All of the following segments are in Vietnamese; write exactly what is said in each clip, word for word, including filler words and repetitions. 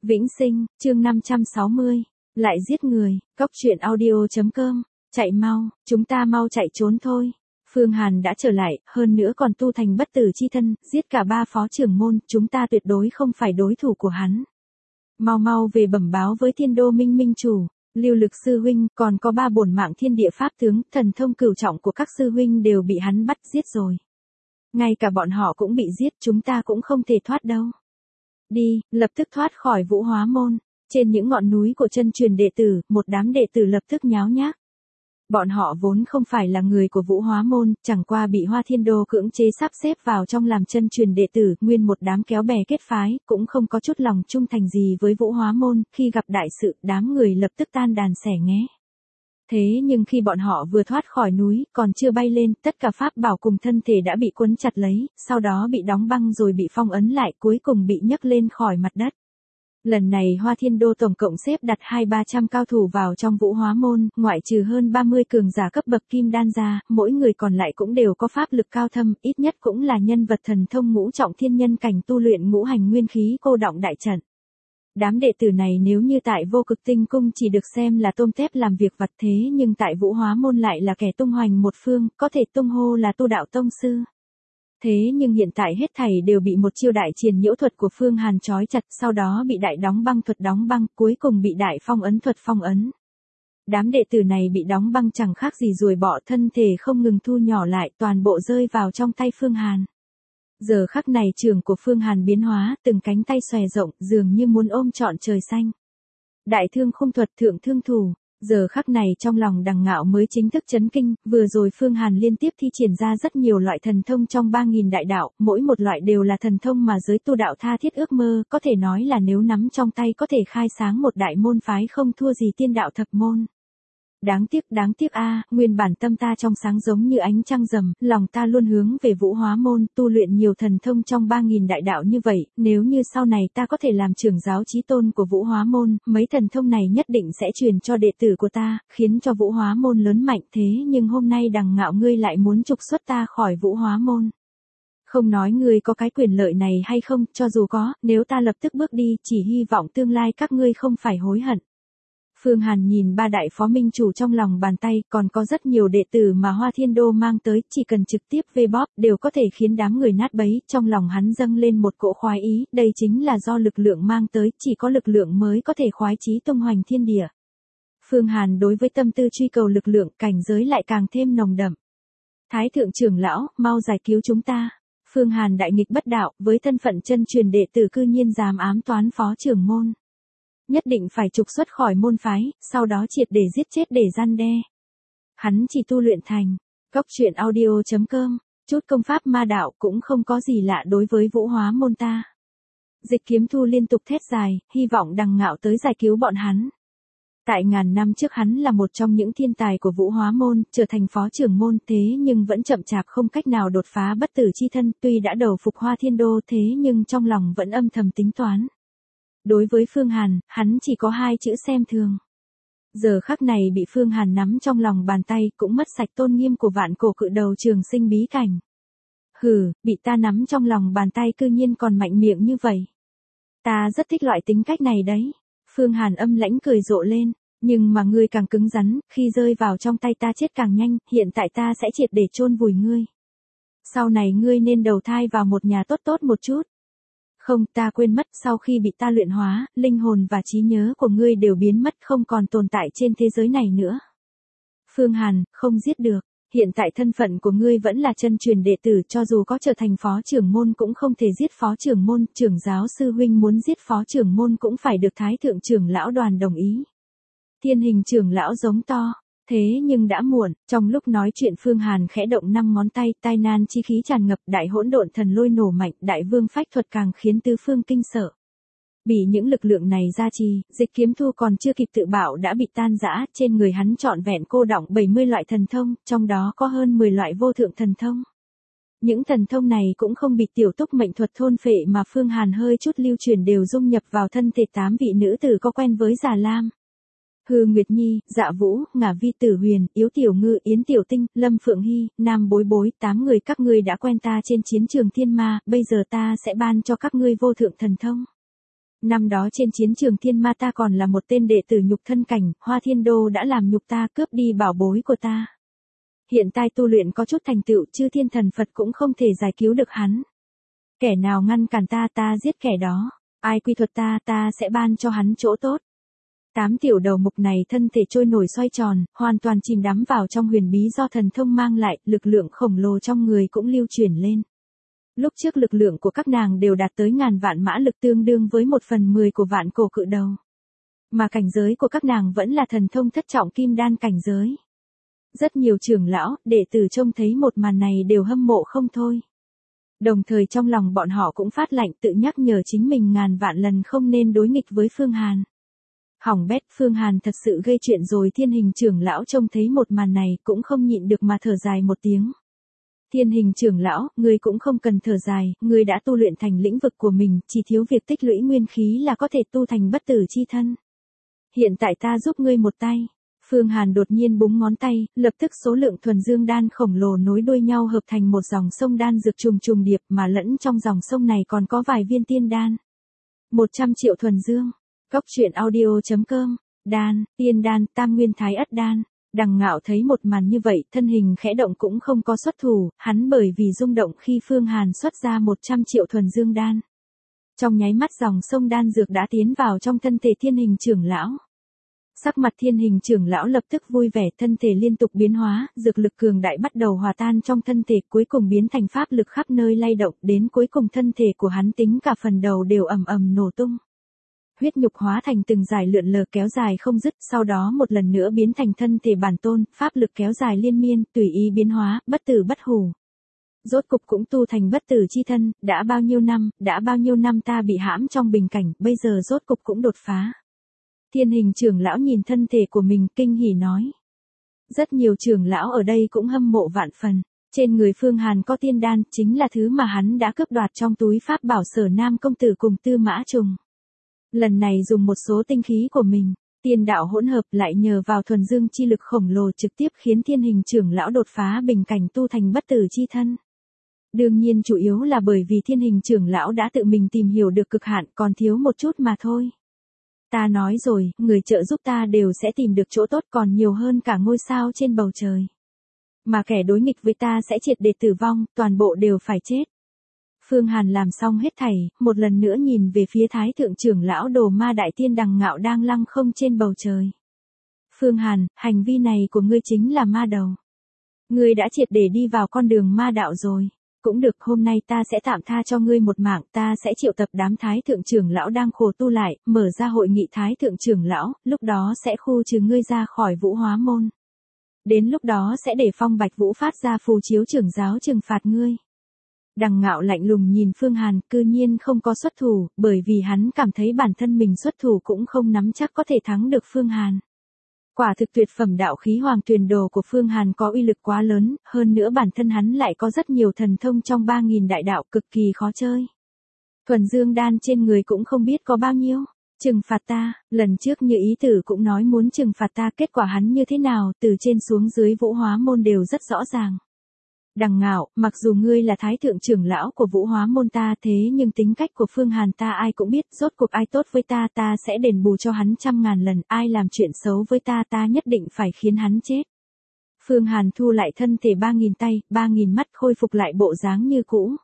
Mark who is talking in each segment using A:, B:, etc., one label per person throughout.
A: Vĩnh Sinh, chương năm trăm sáu mươi. Lại giết người, cóc truyện audio.com. Chạy mau, chúng ta mau chạy trốn thôi. Phương Hàn đã trở lại, hơn nữa còn tu thành bất tử chi thân, giết cả ba phó trưởng môn, chúng ta tuyệt đối không phải đối thủ của hắn. Mau mau về bẩm báo với Thiên Đô Minh Minh chủ, Lưu Lực sư huynh, còn có ba bổn mạng thiên địa pháp tướng, thần thông cửu trọng của các sư huynh đều bị hắn bắt giết rồi. Ngay cả bọn họ cũng bị giết, chúng ta cũng không thể thoát đâu. Đi, lập tức thoát khỏi Vũ Hóa môn. Trên những ngọn núi của chân truyền đệ tử, một đám đệ tử lập tức nháo nhác. Bọn họ vốn không phải là người của Vũ Hóa môn, chẳng qua bị Hoa Thiên Đô cưỡng chế sắp xếp vào trong làm chân truyền đệ tử, nguyên một đám kéo bè kết phái, cũng không có chút lòng trung thành gì với Vũ Hóa môn, khi gặp đại sự, đám người lập tức tan đàn xẻ nghé. Thế nhưng khi bọn họ vừa thoát khỏi núi, còn chưa bay lên, tất cả pháp bảo cùng thân thể đã bị quấn chặt lấy, sau đó bị đóng băng rồi bị phong ấn lại, cuối cùng bị nhấc lên khỏi mặt đất. Lần này Hoa Thiên Đô tổng cộng xếp đặt hai ba trăm cao thủ vào trong Vũ Hóa môn, ngoại trừ hơn ba mươi cường giả cấp bậc kim đan ra, mỗi người còn lại cũng đều có pháp lực cao thâm, ít nhất cũng là nhân vật thần thông ngũ trọng thiên nhân cảnh tu luyện ngũ hành nguyên khí cô động đại trận. Đám đệ tử này nếu như tại Vô Cực Tinh Cung chỉ được xem là tôm tép làm việc vặt, thế nhưng tại Vũ Hóa môn lại là kẻ tung hoành một phương, có thể tung hô là tu đạo tông sư. Thế nhưng hiện tại hết thảy đều bị một chiêu đại triền nhiễu thuật của Phương Hàn trói chặt, sau đó bị đại đóng băng thuật đóng băng, cuối cùng bị đại phong ấn thuật phong ấn. Đám đệ tử này bị đóng băng chẳng khác gì ruồi bọ, thân thể không ngừng thu nhỏ lại, toàn bộ rơi vào trong tay Phương Hàn. Giờ khắc này trường của Phương Hàn biến hóa, từng cánh tay xòe rộng, dường như muốn ôm trọn trời xanh. Đại thương khung thuật thượng thương thủ. Giờ khắc này trong lòng Đằng Ngạo mới chính thức chấn kinh, vừa rồi Phương Hàn liên tiếp thi triển ra rất nhiều loại thần thông trong ba nghìn đại đạo, mỗi một loại đều là thần thông mà giới tu đạo tha thiết ước mơ, có thể nói là nếu nắm trong tay có thể khai sáng một đại môn phái không thua gì tiên đạo thập môn. Đáng tiếc, đáng tiếc a, nguyên bản tâm ta trong sáng giống như ánh trăng rằm, lòng ta luôn hướng về Vũ Hóa môn, tu luyện nhiều thần thông trong ba nghìn đại đạo như vậy, nếu như sau này ta có thể làm trưởng giáo chí tôn của Vũ Hóa môn, mấy thần thông này nhất định sẽ truyền cho đệ tử của ta, khiến cho Vũ Hóa môn lớn mạnh, thế nhưng hôm nay Đằng Ngạo ngươi lại muốn trục xuất ta khỏi Vũ Hóa môn. Không nói ngươi có cái quyền lợi này hay không, cho dù có, nếu ta lập tức bước đi, chỉ hy vọng tương lai các ngươi không phải hối hận. Phương Hàn nhìn ba đại phó minh chủ trong lòng bàn tay, còn có rất nhiều đệ tử mà Hoa Thiên Đô mang tới, chỉ cần trực tiếp vê bóp, đều có thể khiến đám người nát bấy, trong lòng hắn dâng lên một cỗ khoái ý, đây chính là do lực lượng mang tới, chỉ có lực lượng mới có thể khoái chí tung hoành thiên địa. Phương Hàn đối với tâm tư truy cầu lực lượng, cảnh giới lại càng thêm nồng đậm. Thái thượng trưởng lão, mau giải cứu chúng ta. Phương Hàn đại nghịch bất đạo, với thân phận chân truyền đệ tử cư nhiên dám ám toán phó trưởng môn. Nhất định phải trục xuất khỏi môn phái, sau đó triệt để giết chết để răn đe. Hắn chỉ tu luyện thành, cóc truyện audio.com, chút công pháp ma đạo cũng không có gì lạ đối với Vũ Hóa môn ta. Dịch Kiếm Thu liên tục thét dài, hy vọng Đằng Ngạo tới giải cứu bọn hắn. Tại ngàn năm trước hắn là một trong những thiên tài của Vũ Hóa môn, trở thành phó trưởng môn, thế nhưng vẫn chậm chạp không cách nào đột phá bất tử chi thân, tuy đã đầu phục Hoa Thiên Đô thế nhưng trong lòng vẫn âm thầm tính toán. Đối với Phương Hàn, hắn chỉ có hai chữ xem thường. Giờ khắc này bị Phương Hàn nắm trong lòng bàn tay, cũng mất sạch tôn nghiêm của vạn cổ cự đầu Trường Sinh bí cảnh. Hừ, bị ta nắm trong lòng bàn tay cư nhiên còn mạnh miệng như vậy. Ta rất thích loại tính cách này đấy. Phương Hàn âm lãnh cười rộ lên, nhưng mà ngươi càng cứng rắn, khi rơi vào trong tay ta chết càng nhanh, hiện tại ta sẽ triệt để chôn vùi ngươi. Sau này ngươi nên đầu thai vào một nhà tốt tốt một chút. Không, ta quên mất, sau khi bị ta luyện hóa, linh hồn và trí nhớ của ngươi đều biến mất, không còn tồn tại trên thế giới này nữa. Phương Hàn, không giết được, hiện tại thân phận của ngươi vẫn là chân truyền đệ tử, cho dù có trở thành phó trưởng môn cũng không thể giết phó trưởng môn, trưởng giáo sư huynh muốn giết phó trưởng môn cũng phải được Thái thượng trưởng lão đoàn đồng ý. Thiên Hình trưởng lão giống to. Thế nhưng đã muộn, trong lúc nói chuyện Phương Hàn khẽ động năm ngón tay, tai nan chi khí tràn ngập, đại hỗn độn thần lôi nổ mạnh, đại vương phách thuật càng khiến tứ phương kinh sợ. Bị những lực lượng này gia trì, Dịch Kiếm Thu còn chưa kịp tự bảo đã bị tan rã, trên người hắn trọn vẹn cô đọng bảy mươi loại thần thông, trong đó có hơn mười loại vô thượng thần thông. Những thần thông này cũng không bị tiểu túc mệnh thuật thôn phệ mà Phương Hàn hơi chút lưu truyền đều dung nhập vào thân thể tám vị nữ tử có quen với Già Lam. Hư Nguyệt Nhi, Dạ Vũ, Ngả Vi Tử Huyền, Yếu Tiểu Ngư, Yến Tiểu Tinh, Lâm Phượng Hy, Nam Bối Bối, tám người các ngươi đã quen ta trên chiến trường thiên ma, bây giờ ta sẽ ban cho các ngươi vô thượng thần thông. Năm đó trên chiến trường thiên ma ta còn là một tên đệ tử nhục thân cảnh, Hoa Thiên Đô đã làm nhục ta, cướp đi bảo bối của ta. Hiện tại tu luyện có chút thành tựu, chư thiên thần Phật cũng không thể giải cứu được hắn. Kẻ nào ngăn cản ta, ta giết kẻ đó. Ai quy thuật ta, ta sẽ ban cho hắn chỗ tốt. Tám tiểu đầu mục này thân thể trôi nổi xoay tròn, hoàn toàn chìm đắm vào trong huyền bí do thần thông mang lại, lực lượng khổng lồ trong người cũng lưu chuyển lên. Lúc trước lực lượng của các nàng đều đạt tới ngàn vạn mã lực, tương đương với một phần mười của vạn cổ cự đầu. Mà cảnh giới của các nàng vẫn là thần thông thất trọng kim đan cảnh giới. Rất nhiều trưởng lão, đệ tử trông thấy một màn này đều hâm mộ không thôi. Đồng thời trong lòng bọn họ cũng phát lạnh, tự nhắc nhở chính mình ngàn vạn lần không nên đối nghịch với Phương Hàn. Hỏng bét, Phương Hàn thật sự gây chuyện rồi. Thiên Hình trưởng lão trông thấy một màn này cũng không nhịn được mà thở dài một tiếng. Thiên Hình trưởng lão, ngươi cũng không cần thở dài, ngươi đã tu luyện thành lĩnh vực của mình, chỉ thiếu việc tích lũy nguyên khí là có thể tu thành bất tử chi thân. Hiện tại ta giúp ngươi một tay. Phương Hàn đột nhiên búng ngón tay, lập tức số lượng thuần dương đan khổng lồ nối đuôi nhau hợp thành một dòng sông đan dược trùng trùng điệp, mà lẫn trong dòng sông này còn có vài viên tiên đan. một trăm triệu thuần dương. Cốc truyện audio chấm com. Đan, tiên đan, tam nguyên thái ất đan. Đằng Ngạo thấy một màn như vậy, thân hình khẽ động cũng không có xuất thủ, hắn bởi vì rung động khi Phương Hàn xuất ra một trăm triệu thuần dương đan. Trong nháy mắt dòng sông đan dược đã tiến vào trong thân thể Thiên Hình trưởng lão. Sắc mặt Thiên Hình trưởng lão lập tức vui vẻ, thân thể liên tục biến hóa, dược lực cường đại bắt đầu hòa tan trong thân thể, cuối cùng biến thành pháp lực khắp nơi lay động, đến cuối cùng thân thể của hắn tính cả phần đầu đều ầm ầm nổ tung. Huyết nhục hóa thành từng dải lượn lờ kéo dài không dứt, sau đó một lần nữa biến thành thân thể bản tôn, pháp lực kéo dài liên miên, tùy ý biến hóa, bất tử bất hủ. Rốt cục cũng tu thành bất tử chi thân, đã bao nhiêu năm, đã bao nhiêu năm ta bị hãm trong bình cảnh, bây giờ rốt cục cũng đột phá. Thiên Hình trưởng lão nhìn thân thể của mình, kinh hỉ nói. Rất nhiều trưởng lão ở đây cũng hâm mộ vạn phần. Trên người Phương Hàn có tiên đan, chính là thứ mà hắn đã cướp đoạt trong túi pháp bảo Sở Nam công tử cùng Tư Mã Trùng. Lần này dùng một số tinh khí của mình, tiên đạo hỗn hợp, lại nhờ vào thuần dương chi lực khổng lồ trực tiếp khiến Thiên Hình trưởng lão đột phá bình cảnh tu thành bất tử chi thân. Đương nhiên chủ yếu là bởi vì Thiên Hình trưởng lão đã tự mình tìm hiểu được cực hạn, còn thiếu một chút mà thôi. Ta nói rồi, người trợ giúp ta đều sẽ tìm được chỗ tốt, còn nhiều hơn cả ngôi sao trên bầu trời. Mà kẻ đối nghịch với ta sẽ triệt để tử vong, toàn bộ đều phải chết. Phương Hàn làm xong hết thảy, một lần nữa nhìn về phía Thái thượng trưởng lão Đồ Ma Đại Tiên Đằng Ngạo đang lăng không trên bầu trời. Phương Hàn, hành vi này của ngươi chính là ma đầu. Ngươi đã triệt để đi vào con đường ma đạo rồi. Cũng được, hôm nay ta sẽ tạm tha cho ngươi một mạng, ta sẽ triệu tập đám Thái thượng trưởng lão đang khổ tu lại, mở ra hội nghị Thái thượng trưởng lão, lúc đó sẽ khu trừ ngươi ra khỏi Vũ Hóa môn. Đến lúc đó sẽ để Phong Bạch Vũ phát ra phù chiếu trưởng giáo trừng phạt ngươi. Đằng Ngạo lạnh lùng nhìn Phương Hàn, cư nhiên không có xuất thủ, bởi vì hắn cảm thấy bản thân mình xuất thủ cũng không nắm chắc có thể thắng được Phương Hàn. Quả thực tuyệt phẩm đạo khí Hoàng Tuyền Đồ của Phương Hàn có uy lực quá lớn, hơn nữa bản thân hắn lại có rất nhiều thần thông trong ba nghìn đại đạo, cực kỳ khó chơi. Thuần dương đan trên người cũng không biết có bao nhiêu. Trừng phạt ta, lần trước Như Ý Tử cũng nói muốn trừng phạt ta, kết quả hắn như thế nào, từ trên xuống dưới Vũ Hóa môn đều rất rõ ràng. Đằng Ngạo, mặc dù ngươi là Thái thượng trưởng lão của Vũ Hóa môn ta, thế nhưng tính cách của Phương Hàn ta ai cũng biết, rốt cuộc ai tốt với ta ta sẽ đền bù cho hắn trăm ngàn lần, ai làm chuyện xấu với ta ta nhất định phải khiến hắn chết. Phương Hàn thu lại thân thể ba nghìn tay, ba nghìn mắt, khôi phục lại bộ dáng như cũ.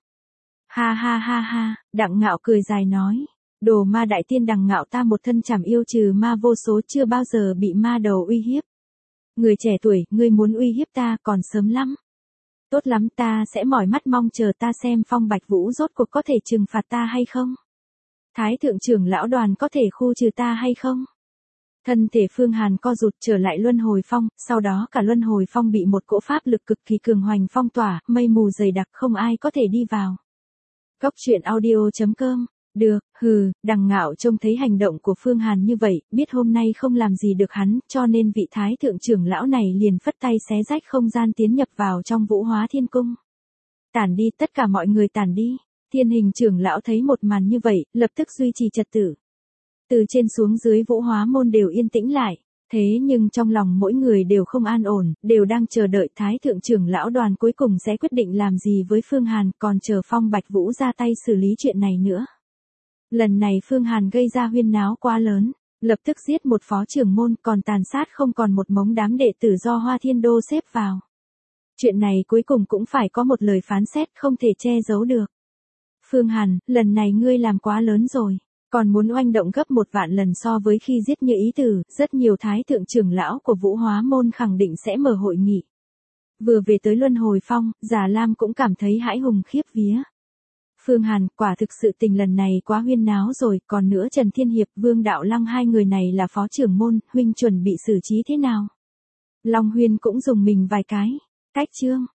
A: Ha ha ha ha, Đằng Ngạo cười dài nói. Đồ Ma Đại Tiên Đằng Ngạo ta một thân chảm yêu trừ ma vô số, chưa bao giờ bị ma đầu uy hiếp. Người trẻ tuổi, ngươi muốn uy hiếp ta còn sớm lắm. Tốt lắm, ta sẽ mỏi mắt mong chờ ta xem Phong Bạch Vũ rốt cuộc có thể trừng phạt ta hay không. Thái thượng trưởng lão Đoàn có thể khu trừ ta hay không. Thân thể Phương Hàn co rụt trở lại luân hồi phong, sau đó cả luân hồi phong bị một cỗ pháp lực cực kỳ cường hoành phong tỏa, mây mù dày đặc không ai có thể đi vào. Cốc truyện audio chấm com. Được, hừ, Đằng Ngạo trông thấy hành động của Phương Hàn như vậy, biết hôm nay không làm gì được hắn, cho nên vị Thái thượng trưởng lão này liền phất tay xé rách không gian tiến nhập vào trong Vũ Hóa Thiên Cung. Tản đi, tất cả mọi người tản đi. Thiên Hình trưởng lão thấy một màn như vậy, lập tức duy trì trật tự. Từ trên xuống dưới Vũ Hóa môn đều yên tĩnh lại, thế nhưng trong lòng mỗi người đều không an ổn, đều đang chờ đợi Thái thượng trưởng lão Đoàn cuối cùng sẽ quyết định làm gì với Phương Hàn, còn chờ Phong Bạch Vũ ra tay xử lý chuyện này nữa. Lần này Phương Hàn gây ra huyên náo quá lớn, lập tức giết một phó trưởng môn, còn tàn sát không còn một mống đám đệ tử do Hoa Thiên Đô xếp vào. Chuyện này cuối cùng cũng phải có một lời phán xét, không thể che giấu được. Phương Hàn, lần này ngươi làm quá lớn rồi, còn muốn oanh động gấp một vạn lần so với khi giết Như Ý Tử, rất nhiều thái thượng trưởng lão của Vũ Hóa môn khẳng định sẽ mở hội nghị. Vừa về tới Luân Hồi Phong, Già Lam cũng cảm thấy hãi hùng khiếp vía. Phương Hàn, quả thực sự tình lần này quá huyên náo rồi, còn nữa Trần Thiên Hiệp, Vương Đạo Lăng hai người này là phó trưởng môn, huynh chuẩn bị xử trí thế nào? Long Huyên cũng dùng mình vài cái. Cách chương.